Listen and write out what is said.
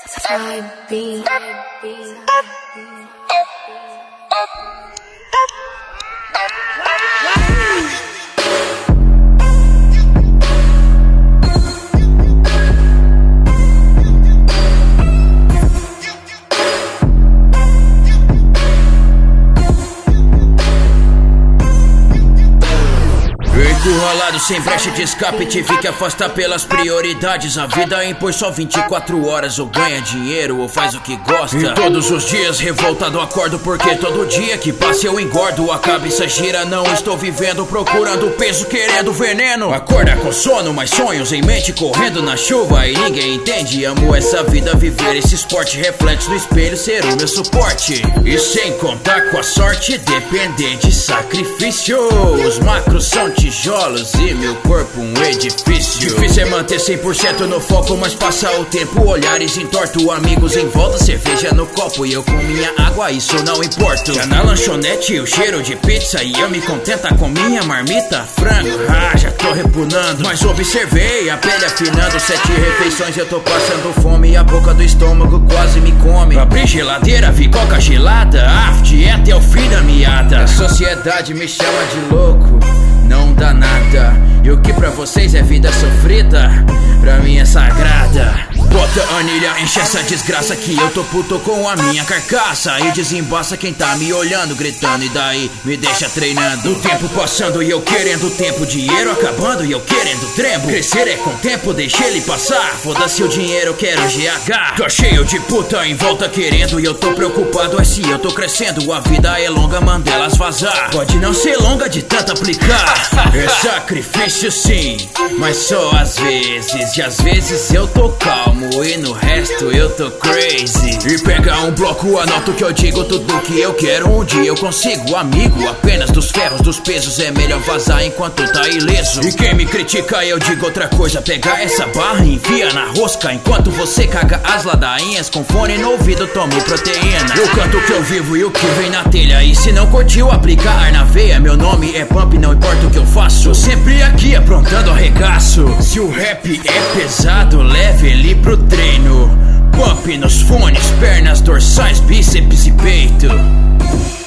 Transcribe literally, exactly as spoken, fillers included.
Side B. Encurralado sem brecha de escape, tive que afastar pelas prioridades. A vida impõe só vinte e quatro horas, ou ganha dinheiro ou faz o que gosta. E todos os dias revoltado acordo, porque todo dia que passa eu engordo. A cabeça gira, não estou vivendo, procurando peso, querendo veneno. Acorda com sono, mas sonhos em mente, correndo na chuva e ninguém entende. Amo essa vida, viver esse esporte, reflexo no espelho, ser o meu suporte. E sem contar com a sorte, depender de sacrifícios. Macros são tijolos e meu corpo um edifício. Difícil é manter cem por cento no foco, mas passa o tempo, olhares entorto, amigos em volta, cerveja no copo e eu com minha água, isso não importa. Já na lanchonete o cheiro de pizza e eu me contenta com minha marmita, frango, ah, já tô repunando. Mas observei a pele afinando, sete refeições eu tô passando fome e a boca do estômago quase me come. Abri geladeira, vi coca gelada, ah, dieta é o fim da meada. A sociedade me chama de louco, não dá nada. E o que pra vocês é vida sofrida, pra mim é sagrada. Bota anilha, enche essa desgraça que eu tô puto com a minha carcaça. E desembaça quem tá me olhando, gritando, e daí me deixa treinando. O tempo passando e eu querendo tempo, dinheiro acabando e eu querendo trembo. Crescer é com tempo, deixa ele passar, foda-se o dinheiro, eu quero G H. Tô cheio de puta em volta querendo e eu tô preocupado, é se eu tô crescendo. A vida é longa, manda elas vazar. Pode não ser longa de tanto aplicar. É sacrifício sim, mas só às vezes. E às vezes eu tô calmo e no resto eu tô crazy. E pega um bloco, anoto que eu digo tudo que eu quero, um dia eu consigo. Amigo, apenas dos ferros, dos pesos, é melhor vazar enquanto tá ileso. E quem me critica eu digo outra coisa, pega essa barra e enfia na rosca, enquanto você caga as ladainhas, com fone no ouvido tomo proteína. Eu canto o que eu vivo e o que vem na telha, e se não curtiu aplica ar na veia. Meu nome é Pump, não importa o que eu faço, tô sempre aqui aprontando arregaço. Se o rap é pesado, leve ele pro treino. Pump nos fones, pernas dorsais, bíceps e peito.